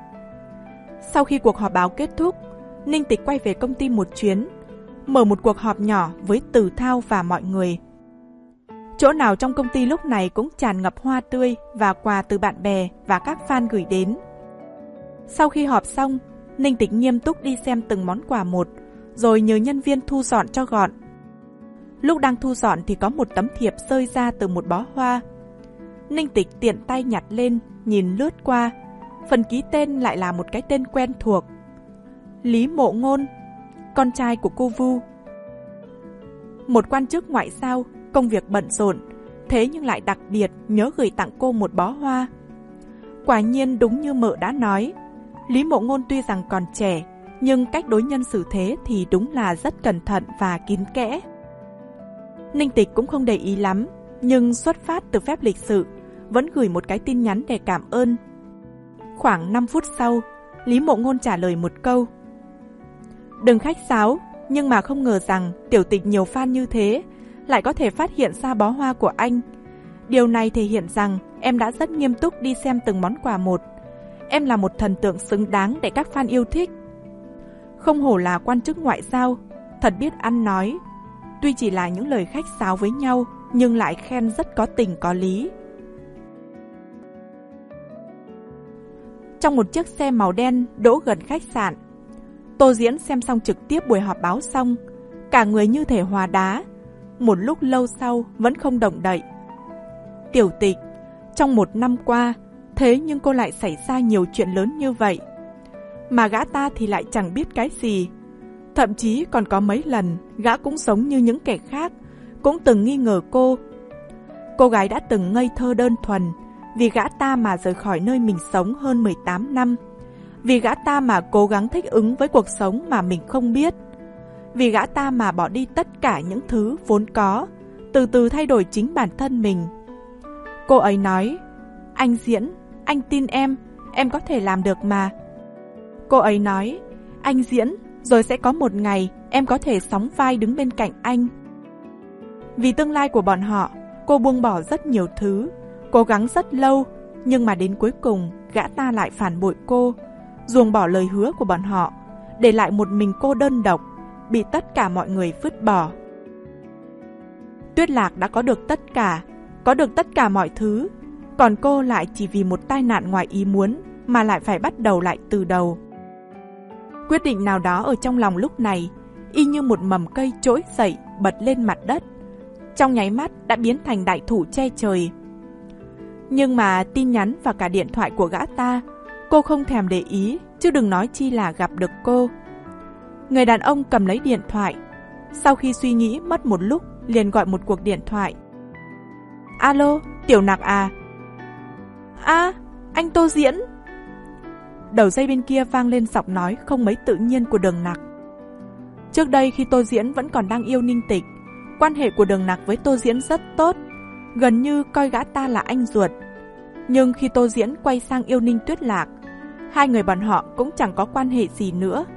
Sau khi cuộc họp báo kết thúc, Ninh Tịch quay về công ty một chuyến, mở một cuộc họp nhỏ với Từ Thao và mọi người. Chỗ nào trong công ty lúc này cũng tràn ngập hoa tươi và quà từ bạn bè và các fan gửi đến. Sau khi họp xong, Ninh Tịch nghiêm túc đi xem từng món quà một, rồi nhờ nhân viên thu dọn cho gọn. Lúc đang thu dọn thì có một tấm thiệp rơi ra từ một bó hoa. Ninh Tịch tiện tay nhặt lên, nhìn lướt qua. Phần ký tên lại là một cái tên quen thuộc: Lý Mộ Ngôn, con trai của cô Vu. Một quan chức ngoại giao, công việc bận rộn, thế nhưng lại đặc biệt nhớ gửi tặng cô một bó hoa. Quả nhiên đúng như mợ đã nói, Lý Mộ Ngôn tuy rằng còn trẻ, nhưng cách đối nhân xử thế thì đúng là rất cẩn thận và kín kẽ. Ninh Tịch cũng không để ý lắm, nhưng xuất phát từ phép lịch sự, vẫn gửi một cái tin nhắn để cảm ơn. Khoảng năm phút sau, Lý Mộ Ngôn trả lời một câu: Đừng khách sáo, nhưng mà không ngờ rằng tiểu tịch nhiều fan như thế lại có thể phát hiện ra bó hoa của anh. Điều này thể hiện rằng em đã rất nghiêm túc đi xem từng món quà một. Em là một thần tượng xứng đáng để các fan yêu thích. Không hổ là quan chức ngoại giao, thật biết ăn nói. Tuy chỉ là những lời khách sáo với nhau, nhưng lại khen rất có tình có lý. Trong một chiếc xe màu đen đỗ gần khách sạn, Tô Diễn xem xong trực tiếp buổi họp báo xong, cả người như thể hóa đá. Một lúc lâu sau vẫn không động đậy. Tiểu Tịch, trong một năm qua, thế nhưng cô lại xảy ra nhiều chuyện lớn như vậy. Mà gã ta thì lại chẳng biết cái gì. Thậm chí còn có mấy lần gã cũng giống như những kẻ khác, cũng từng nghi ngờ cô. Cô gái đã từng ngây thơ đơn thuần, vì gã ta mà rời khỏi nơi mình sống hơn mười tám năm. Vì gã ta mà cố gắng thích ứng với cuộc sống mà mình không biết. Vì gã ta mà bỏ đi tất cả những thứ vốn có, từ từ thay đổi chính bản thân mình. Cô ấy nói: Anh Diễn, anh tin em, em có thể làm được mà. Cô ấy nói: Anh Diễn, rồi sẽ có một ngày em có thể sóng vai đứng bên cạnh anh. Vì tương lai của bọn họ, cô buông bỏ rất nhiều thứ, cố gắng rất lâu, nhưng mà đến cuối cùng gã ta lại phản bội cô, ruồng bỏ lời hứa của bọn họ, để lại một mình cô đơn độc, bị tất cả mọi người vứt bỏ. Tuyết Lạc đã có được tất cả, có được tất cả mọi thứ, còn cô lại chỉ vì một tai nạn ngoài ý muốn mà lại phải bắt đầu lại từ đầu. Quyết định nào đó ở trong lòng lúc này, y như một mầm cây trỗi dậy bật lên mặt đất, trong nháy mắt đã biến thành đại thụ che trời. Nhưng mà tin nhắn và cả điện thoại của gã ta, cô không thèm để ý, chứ đừng nói chi là gặp được cô. Người đàn ông cầm lấy điện thoại, sau khi suy nghĩ mất một lúc liền gọi một cuộc điện thoại. Alo, Tiểu Nặc à? À, anh Tô Diễn. Đầu dây bên kia vang lên giọng nói không mấy tự nhiên của Đường Nặc. Trước đây khi Tô Diễn vẫn còn đang yêu Ninh Tịch, quan hệ của Đường Nặc với Tô Diễn rất tốt, gần như coi gã ta là anh ruột. Nhưng khi Tô Diễn quay sang yêu Ninh Tuyết Lạc, hai người bọn họ cũng chẳng có quan hệ gì nữa.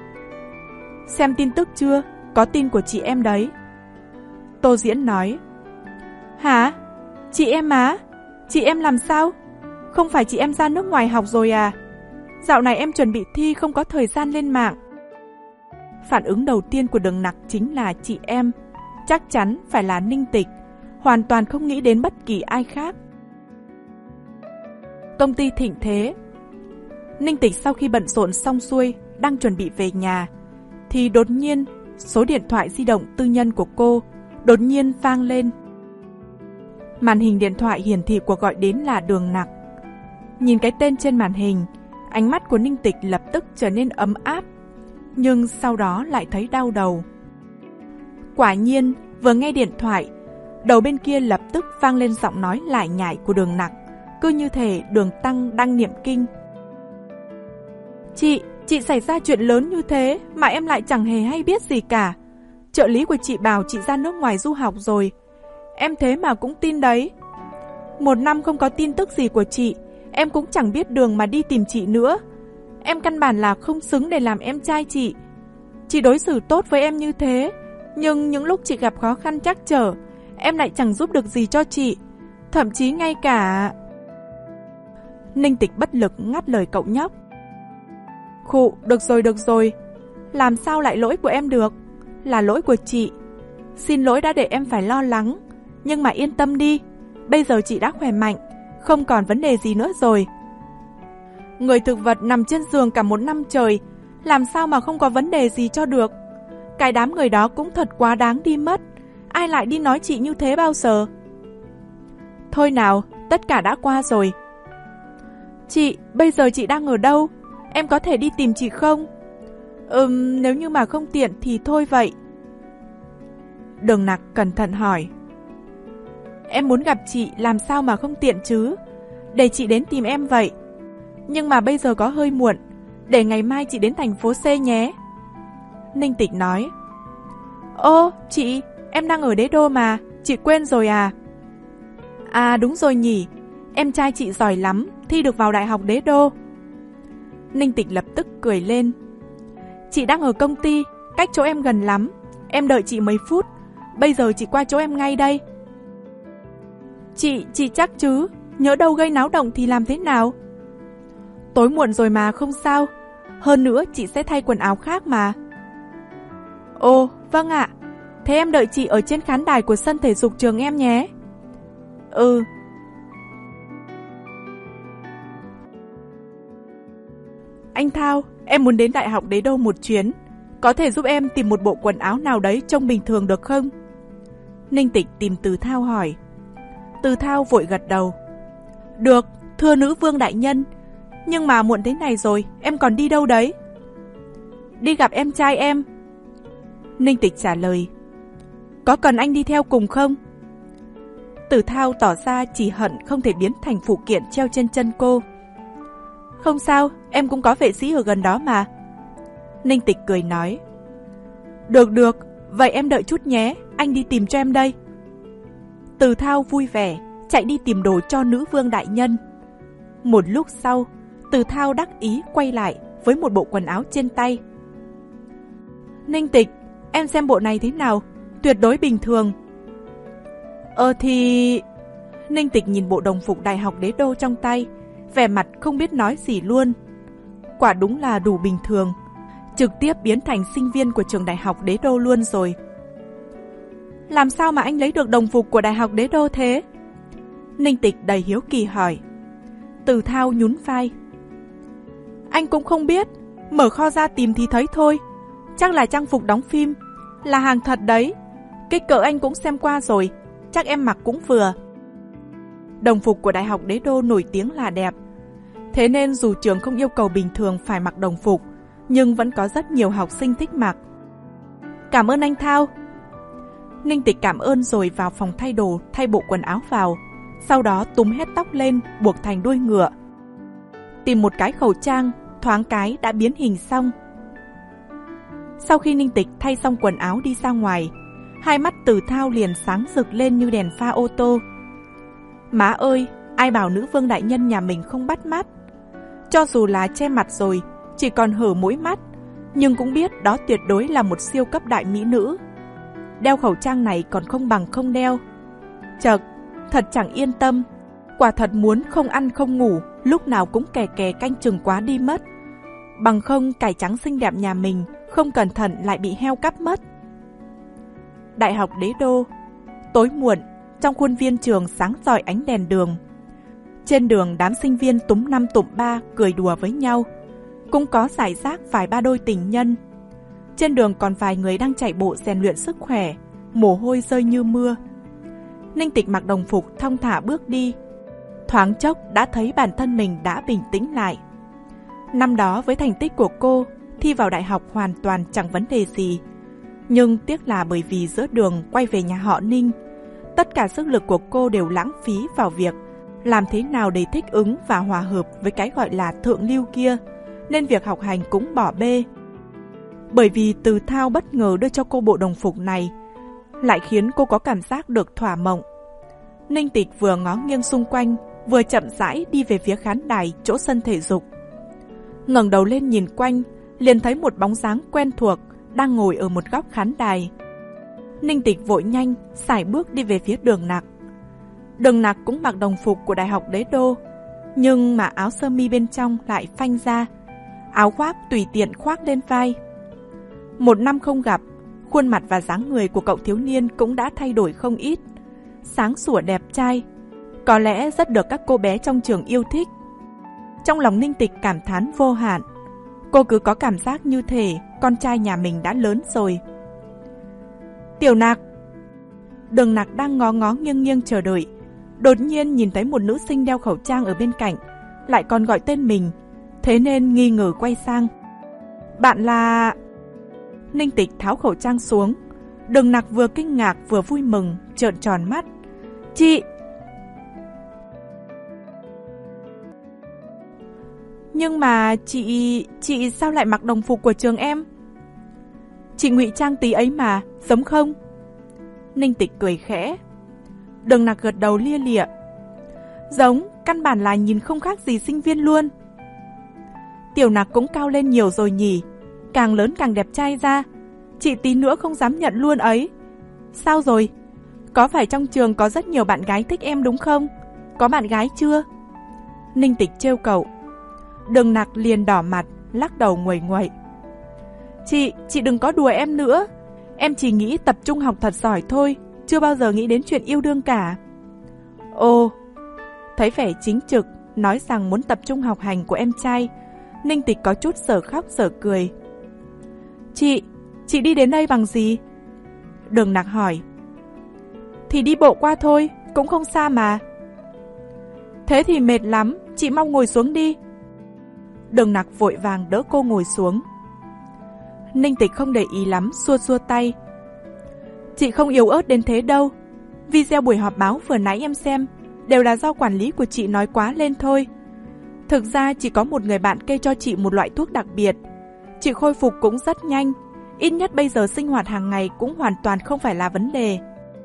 Xem tin tức chưa? Có tin của chị em đấy. Tô Diễn nói. Hả? Chị em á? Chị em làm sao? Không phải chị em ra nước ngoài học rồi à? Dạo này em chuẩn bị thi không có thời gian lên mạng. Phản ứng đầu tiên của Đường Nặc chính là chị em. Chắc chắn phải là Ninh Tịch, hoàn toàn không nghĩ đến bất kỳ ai khác. Công ty thịnh thế. Ninh Tịch sau khi bận rộn xong xuôi, đang chuẩn bị về nhà, thì đột nhiên số điện thoại di động tư nhân của cô đột nhiên vang lên. Màn hình điện thoại hiển thị cuộc gọi đến là Đường Nặc. Nhìn cái tên trên màn hình, ánh mắt của Ninh Tịch lập tức trở nên ấm áp, nhưng sau đó lại thấy đau đầu. Quả nhiên, vừa nghe điện thoại, đầu bên kia lập tức vang lên giọng nói lải nhải của Đường Nặc, cứ như thể Đường Tăng đang niệm kinh. Chị, chị xảy ra chuyện lớn như thế mà em lại chẳng hề hay biết gì cả. Trợ lý của chị bảo chị ra nước ngoài du học rồi. Em thế mà cũng tin đấy. Một năm không có tin tức gì của chị, em cũng chẳng biết đường mà đi tìm chị nữa. Em căn bản là không xứng để làm em trai chị. Chị đối xử tốt với em như thế, nhưng những lúc chị gặp khó khăn trắc trở, em lại chẳng giúp được gì cho chị. Thậm chí ngay cả... Ninh Tịch bất lực ngắt lời cậu nhóc. Khụ, được rồi được rồi. Làm sao lại lỗi của em được? Là lỗi của chị. Xin lỗi đã để em phải lo lắng. Nhưng mà yên tâm đi, bây giờ chị đã khỏe mạnh, không còn vấn đề gì nữa rồi. Người thực vật nằm trên giường cả một năm trời, làm sao mà không có vấn đề gì cho được. Cái đám người đó cũng thật quá đáng đi mất. Ai lại đi nói chị như thế bao giờ? Thôi nào, tất cả đã qua rồi. Chị, bây giờ chị đang ở đâu? Em có thể đi tìm chị không? Ừm, nếu như mà không tiện thì thôi vậy. Đường Nặc cẩn thận hỏi. Em muốn gặp chị làm sao mà không tiện chứ? Để chị đến tìm em vậy. Nhưng mà bây giờ có hơi muộn, để ngày mai chị đến thành phố C nhé. Ninh Tịch nói. Ô, chị, em đang ở Đế Đô mà, chị quên rồi à? À đúng rồi nhỉ, em trai chị giỏi lắm, thi được vào Đại học Đế Đô. Ninh Tịch lập tức cười lên. Chị đang ở công ty, cách chỗ em gần lắm. Em đợi chị mấy phút, bây giờ chị qua chỗ em ngay đây. Chị, chị chắc chứ? Nhỡ đâu gây náo động thì làm thế nào? Tối muộn rồi mà không sao. Hơn nữa chị sẽ thay quần áo khác mà. Ồ, vâng ạ. Thế em đợi chị ở trên khán đài của sân thể dục trường em nhé. Ừ. Anh Thao, em muốn đến Đại học Đế Đô một chuyến. Có thể giúp em tìm một bộ quần áo nào đấy trông bình thường được không? Ninh Tịch tìm Từ Thao hỏi. Từ Thao vội gật đầu. Được, thưa nữ vương đại nhân. Nhưng mà muộn thế này rồi, em còn đi đâu đấy? Đi gặp em trai em. Ninh Tịch trả lời. Có cần anh đi theo cùng không? Từ Thao tỏ ra chỉ hận không thể biến thành phụ kiện treo trên chân cô. Không sao, em cũng có vệ sĩ ở gần đó mà. Ninh Tịch cười nói. Được được, vậy em đợi chút nhé, anh đi tìm cho em đây. Từ Thao vui vẻ, chạy đi tìm đồ cho nữ vương đại nhân. Một lúc sau, Từ Thao đắc ý quay lại với một bộ quần áo trên tay. Ninh Tịch, em xem bộ này thế nào? Tuyệt đối bình thường. Ờ thì... Ninh Tịch nhìn bộ đồng phục Đại học Đế Đô trong tay, vẻ mặt không biết nói gì luôn. Quả đúng là đủ bình thường, trực tiếp biến thành sinh viên của trường Đại học Đế Đô luôn rồi. Làm sao mà anh lấy được đồng phục của Đại học Đế Đô thế? Ninh Tịch đầy hiếu kỳ hỏi. Từ Thao nhún vai. Anh cũng không biết, mở kho ra tìm thì thấy thôi. Chắc là trang phục đóng phim, là hàng thật đấy. Kích cỡ anh cũng xem qua rồi, chắc em mặc cũng vừa. Đồng phục của Đại học Đế Đô nổi tiếng là đẹp. Thế nên dù trường không yêu cầu bình thường phải mặc đồng phục, nhưng vẫn có rất nhiều học sinh thích mặc. Cảm ơn anh Thao. Ninh Tịch cảm ơn rồi vào phòng thay đồ, thay bộ quần áo vào. Sau đó túm hết tóc lên, buộc thành đuôi ngựa. Tìm một cái khẩu trang, thoáng cái đã biến hình xong. Sau khi Ninh Tịch thay xong quần áo đi ra ngoài, hai mắt Từ Thao liền sáng rực lên như đèn pha ô tô. Má ơi, ai bảo nữ vương đại nhân nhà mình không bắt mắt. Cho dù là che mặt rồi, chỉ còn hở mỗi mắt, nhưng cũng biết đó tuyệt đối là một siêu cấp đại mỹ nữ. Đeo khẩu trang này còn không bằng không đeo. Chật, thật chẳng yên tâm. Quả thật muốn không ăn không ngủ, lúc nào cũng kè kè canh chừng quá đi mất. Bằng không cải trắng xinh đẹp nhà mình không cẩn thận lại bị heo cắp mất. Đại học Đế Đô. Tối muộn, trong khuôn viên trường sáng rọi ánh đèn đường. Trên đường đám sinh viên túm năm tụm ba cười đùa với nhau. Cũng có rải rác vài ba đôi tình nhân. Trên đường còn vài người đang chạy bộ rèn luyện sức khỏe, mồ hôi rơi như mưa. Ninh Tịch mặc đồng phục thong thả bước đi. Thoáng chốc đã thấy bản thân mình đã bình tĩnh lại. Năm đó với thành tích của cô, thi vào đại học hoàn toàn chẳng vấn đề gì. Nhưng tiếc là bởi vì giữa đường quay về nhà họ Ninh, tất cả sức lực của cô đều lãng phí vào việc làm thế nào để thích ứng và hòa hợp với cái gọi là thượng lưu kia, nên việc học hành cũng bỏ bê. Bởi vì Từ Thao bất ngờ đưa cho cô bộ đồng phục này, lại khiến cô có cảm giác được thỏa mộng. Ninh Tịch vừa ngó nghiêng xung quanh, vừa chậm rãi đi về phía khán đài chỗ sân thể dục. Ngẩng đầu lên nhìn quanh, liền thấy một bóng dáng quen thuộc đang ngồi ở một góc khán đài. Ninh Tịch vội nhanh sải bước đi về phía Đường Nặc. Đường Nặc cũng mặc đồng phục của Đại học Đế Đô, nhưng mà áo sơ mi bên trong lại phanh ra, áo khoác tùy tiện khoác lên vai. Một năm không gặp, khuôn mặt và dáng người của cậu thiếu niên cũng đã thay đổi không ít. Sáng sủa đẹp trai, có lẽ rất được các cô bé trong trường yêu thích. Trong lòng Ninh Tịch cảm thán vô hạn. Cô cứ có cảm giác như thể con trai nhà mình đã lớn rồi. Tiểu Nặc. Đường Nặc đang ngó ngó nghiêng nghiêng chờ đợi, đột nhiên nhìn thấy một nữ sinh đeo khẩu trang ở bên cạnh, lại còn gọi tên mình, thế nên nghi ngờ quay sang. Bạn là... Ninh Tịch tháo khẩu trang xuống. Đường Nặc vừa kinh ngạc vừa vui mừng, trợn tròn mắt. Chị... Nhưng mà chị... chị sao lại mặc đồng phục của trường em? Chị ngụy trang tí ấy mà, giống không? Ninh Tịch cười khẽ. Đường Nặc gật đầu lia lịa. Giống, căn bản là nhìn không khác gì sinh viên luôn. Tiểu Nặc cũng cao lên nhiều rồi nhỉ, càng lớn càng đẹp trai ra. Chị tí nữa không dám nhận luôn ấy. Sao rồi? Có phải trong trường có rất nhiều bạn gái thích em đúng không? Có bạn gái chưa? Ninh Tịch trêu cậu. Đường Nặc liền đỏ mặt, lắc đầu nguầy nguậy. Chị, chị đừng có đùa em nữa. Em chỉ nghĩ tập trung học thật giỏi thôi, chưa bao giờ nghĩ đến chuyện yêu đương cả. Ồ, thấy vẻ chính trực, nói rằng muốn tập trung học hành của em trai, Ninh Tịch có chút sở khóc sở cười. Chị, chị đi đến đây bằng gì? Đường Nặc hỏi. Thì đi bộ qua thôi, cũng không xa mà. Thế thì mệt lắm, chị mau ngồi xuống đi. Đường Nặc vội vàng đỡ cô ngồi xuống. Ninh Tịch không để ý lắm, xua xua tay. Chị không yếu ớt đến thế đâu. Video buổi họp báo vừa nãy em xem đều là do quản lý của chị nói quá lên thôi. Thực ra chỉ có một người bạn kê cho chị một loại thuốc đặc biệt. Chị khôi phục cũng rất nhanh. Ít nhất bây giờ sinh hoạt hàng ngày cũng hoàn toàn không phải là vấn đề.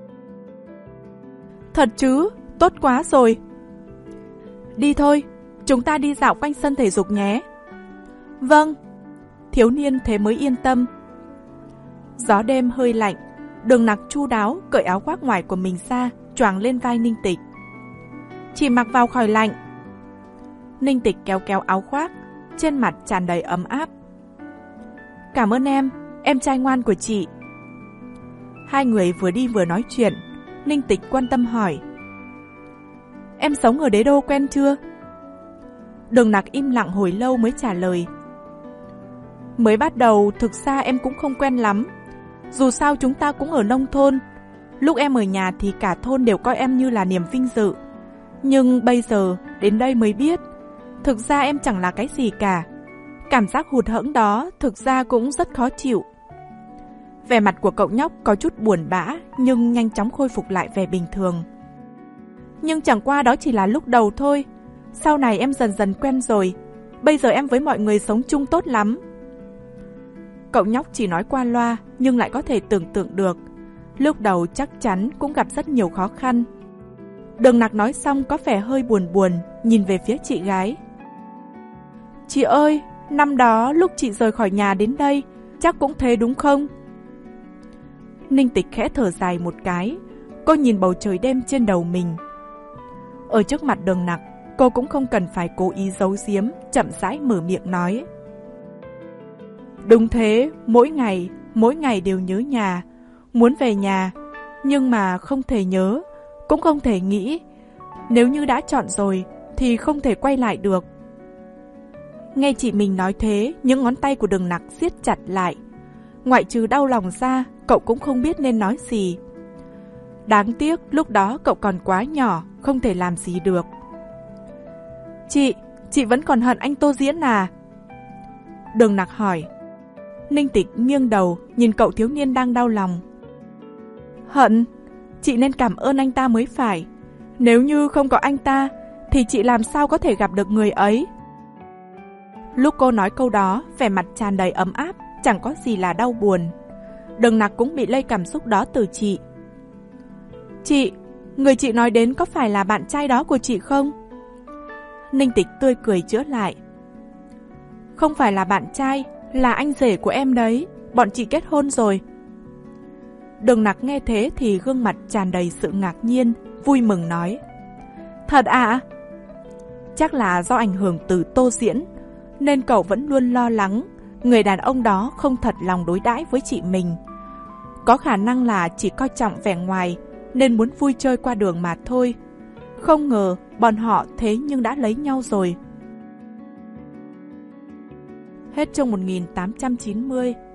Thật chứ, tốt quá rồi. Đi thôi, chúng ta đi dạo quanh sân thể dục nhé. Vâng. Thiếu niên thế mới yên tâm. Gió đêm hơi lạnh, Đường Nặc chu đáo cởi áo khoác ngoài của mình ra, choàng lên vai Ninh Tịch. Chỉ mặc vào khỏi lạnh. Ninh Tịch kéo kéo áo khoác, trên mặt tràn đầy ấm áp. Cảm ơn em, em trai ngoan của chị. Hai người vừa đi vừa nói chuyện. Ninh Tịch quan tâm hỏi. Em sống ở Đế Đô quen chưa? Đường Nặc im lặng hồi lâu mới trả lời. Mới bắt đầu thực ra em cũng không quen lắm. Dù sao chúng ta cũng ở nông thôn. Lúc em ở nhà thì cả thôn đều coi em như là niềm vinh dự. Nhưng bây giờ đến đây mới biết, thực ra em chẳng là cái gì cả. Cảm giác hụt hẫng đó thực ra cũng rất khó chịu. Vẻ mặt của cậu nhóc có chút buồn bã, nhưng nhanh chóng khôi phục lại vẻ bình thường. Nhưng chẳng qua đó chỉ là lúc đầu thôi. Sau này em dần dần quen rồi. Bây giờ em với mọi người sống chung tốt lắm. Cậu nhóc chỉ nói qua loa, nhưng lại có thể tưởng tượng được. Lúc đầu chắc chắn cũng gặp rất nhiều khó khăn. Đường Nặc nói xong có vẻ hơi buồn buồn, nhìn về phía chị gái. Chị ơi, năm đó lúc chị rời khỏi nhà đến đây, chắc cũng thế đúng không? Ninh Tịch khẽ thở dài một cái. Cô nhìn bầu trời đêm trên đầu mình. Ở trước mặt Đường Nặc, cô cũng không cần phải cố ý giấu giếm, chậm rãi mở miệng nói. Đúng thế, mỗi ngày, mỗi ngày đều nhớ nhà, muốn về nhà, nhưng mà không thể nhớ, cũng không thể nghĩ, nếu như đã chọn rồi thì không thể quay lại được. Nghe chị mình nói thế, những ngón tay của Đường Nặc siết chặt lại. Ngoại trừ đau lòng ra, cậu cũng không biết nên nói gì. Đáng tiếc lúc đó cậu còn quá nhỏ, không thể làm gì được. Chị, chị vẫn còn hận anh Tô Diễn à? Đường Nặc hỏi. Ninh Tịch nghiêng đầu, nhìn cậu thiếu niên đang đau lòng. Hận? Chị nên cảm ơn anh ta mới phải. Nếu như không có anh ta, thì chị làm sao có thể gặp được người ấy? Lúc cô nói câu đó, vẻ mặt tràn đầy ấm áp, chẳng có gì là đau buồn. Đường Nặc cũng bị lây cảm xúc đó từ chị. Chị, người chị nói đến có phải là bạn trai đó của chị không? Ninh Tịch tươi cười chữa lại. Không phải là bạn trai, là anh rể của em đấy, bọn chị kết hôn rồi. Đường Nặc nghe thế thì gương mặt tràn đầy sự ngạc nhiên, vui mừng nói. Thật à? Chắc là do ảnh hưởng từ Tô Diễn, nên cậu vẫn luôn lo lắng người đàn ông đó không thật lòng đối đãi với chị mình. Có khả năng là chỉ coi trọng vẻ ngoài nên muốn vui chơi qua đường mà thôi. Không ngờ bọn họ thế nhưng đã lấy nhau rồi. Hết chương một nghìn tám trăm chín mươi.